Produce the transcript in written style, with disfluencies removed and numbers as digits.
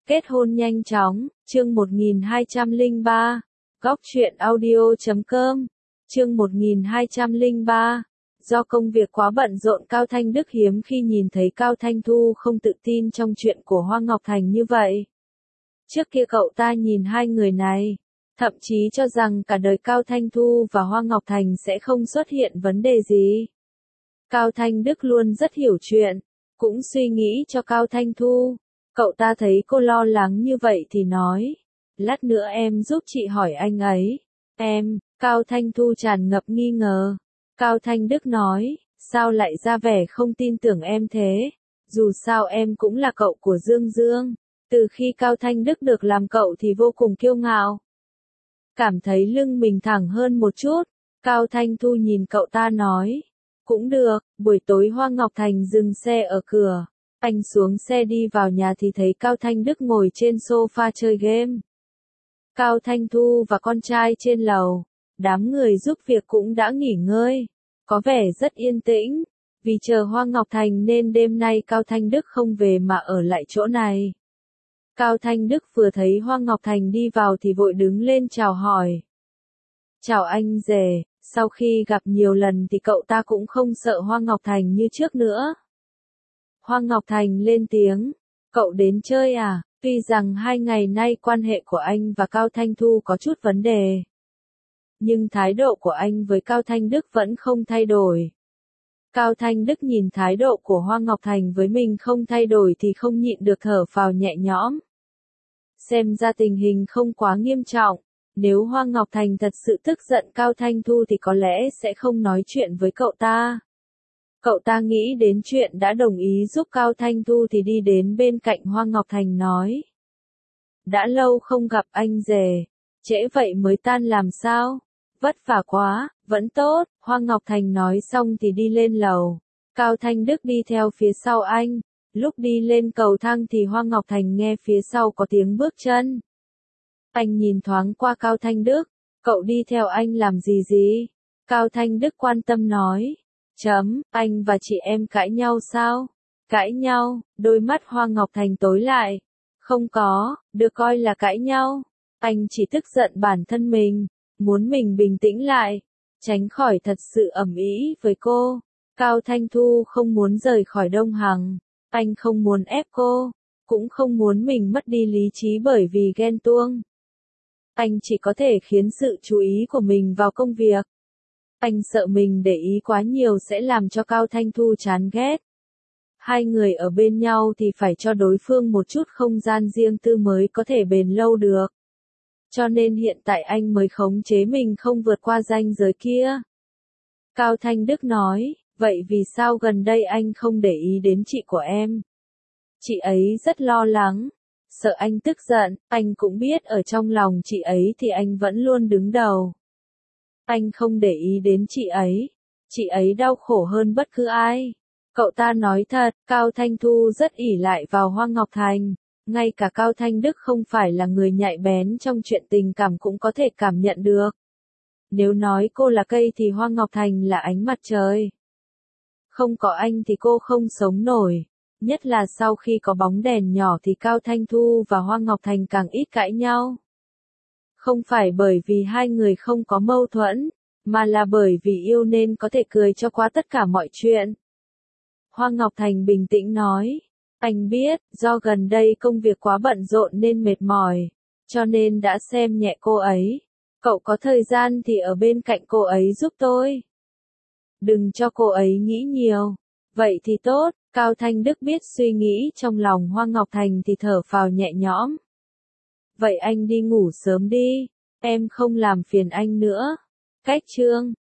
Kết hôn nhanh chóng, chương 1203, Góc truyện audio.com, chương 1203. Do công việc quá bận rộn Cao Thanh Đức hiếm khi nhìn thấy Cao Thanh Thu không tự tin trong chuyện của Hoa Ngọc Thành như vậy. Trước kia cậu ta nhìn hai người này, thậm chí cho rằng cả đời Cao Thanh Thu và Hoa Ngọc Thành sẽ không xuất hiện vấn đề gì. Cao Thanh Đức luôn rất hiểu chuyện, cũng suy nghĩ cho Cao Thanh Thu. Cậu ta thấy cô lo lắng như vậy thì nói, lát nữa em giúp chị hỏi anh ấy. Em, Cao Thanh Thu tràn ngập nghi ngờ. Cao Thanh Đức nói, sao lại ra vẻ không tin tưởng em thế? Dù sao em cũng là cậu của Dương Dương. Từ khi Cao Thanh Đức được làm cậu thì vô cùng kiêu ngạo. Cảm thấy lưng mình thẳng hơn một chút, Cao Thanh Thu nhìn cậu ta nói, cũng được. Buổi tối Hoa Ngọc Thành dừng xe ở cửa. Anh xuống xe đi vào nhà thì thấy Cao Thanh Đức ngồi trên sofa chơi game. Cao Thanh Thu và con trai trên lầu, đám người giúp việc cũng đã nghỉ ngơi, có vẻ rất yên tĩnh, vì chờ Hoa Ngọc Thành nên đêm nay Cao Thanh Đức không về mà ở lại chỗ này. Cao Thanh Đức vừa thấy Hoa Ngọc Thành đi vào thì vội đứng lên chào hỏi. Chào anh rể, sau khi gặp nhiều lần thì cậu ta cũng không sợ Hoa Ngọc Thành như trước nữa. Hoa Ngọc Thành lên tiếng, cậu đến chơi à? Tuy rằng 2 ngày nay quan hệ của anh và Cao Thanh Thu có chút vấn đề, nhưng thái độ của anh với Cao Thanh Đức vẫn không thay đổi. Cao Thanh Đức nhìn thái độ của Hoa Ngọc Thành với mình không thay đổi thì không nhịn được thở phào nhẹ nhõm. Xem ra tình hình không quá nghiêm trọng, nếu Hoa Ngọc Thành thật sự tức giận Cao Thanh Thu thì có lẽ sẽ không nói chuyện với cậu ta. Cậu ta nghĩ đến chuyện đã đồng ý giúp Cao Thanh Thu thì đi đến bên cạnh Hoa Ngọc Thành nói. Đã lâu không gặp anh rể, trễ vậy mới tan làm sao? Vất vả quá, vẫn tốt, Hoa Ngọc Thành nói xong thì đi lên lầu. Cao Thanh Đức đi theo phía sau anh, lúc đi lên cầu thang thì Hoa Ngọc Thành nghe phía sau có tiếng bước chân. Anh nhìn thoáng qua Cao Thanh Đức, cậu đi theo anh làm gì? Cao Thanh Đức quan tâm nói. Anh và chị em cãi nhau sao? Cãi nhau, đôi mắt Hoa Ngọc Thành tối lại. Không có, được coi là cãi nhau. Anh chỉ tức giận bản thân mình, muốn mình bình tĩnh lại, tránh khỏi thật sự ầm ĩ với cô. Cao Thanh Thu không muốn rời khỏi Đông Hằng, anh không muốn ép cô, cũng không muốn mình mất đi lý trí bởi vì ghen tuông. Anh chỉ có thể khiến sự chú ý của mình vào công việc. Anh sợ mình để ý quá nhiều sẽ làm cho Cao Thanh Thu chán ghét. Hai người ở bên nhau thì phải cho đối phương một chút không gian riêng tư mới có thể bền lâu được. Cho nên hiện tại anh mới khống chế mình không vượt qua ranh giới kia. Cao Thanh Đức nói, vậy vì sao gần đây anh không để ý đến chị của em? Chị ấy rất lo lắng, sợ anh tức giận, anh cũng biết ở trong lòng chị ấy thì anh vẫn luôn đứng đầu. Anh không để ý đến chị ấy đau khổ hơn bất cứ ai. Cậu ta nói thật, Cao Thanh Thu rất ỷ lại vào Hoa Ngọc Thành, ngay cả Cao Thanh Đức không phải là người nhạy bén trong chuyện tình cảm cũng có thể cảm nhận được. Nếu nói cô là cây thì Hoa Ngọc Thành là ánh mặt trời. Không có anh thì cô không sống nổi, nhất là sau khi có bóng đèn nhỏ thì Cao Thanh Thu và Hoa Ngọc Thành càng ít cãi nhau. Không phải bởi vì hai người không có mâu thuẫn, mà là bởi vì yêu nên có thể cười cho qua tất cả mọi chuyện. Hoa Ngọc Thành bình tĩnh nói, anh biết, do gần đây công việc quá bận rộn nên mệt mỏi, cho nên đã xem nhẹ cô ấy. Cậu có thời gian thì ở bên cạnh cô ấy giúp tôi. Đừng cho cô ấy nghĩ nhiều. Vậy thì tốt, Cao Thanh Đức biết suy nghĩ trong lòng Hoa Ngọc Thành thì thở phào nhẹ nhõm. Vậy anh đi ngủ sớm đi, em không làm phiền anh nữa. Cách chương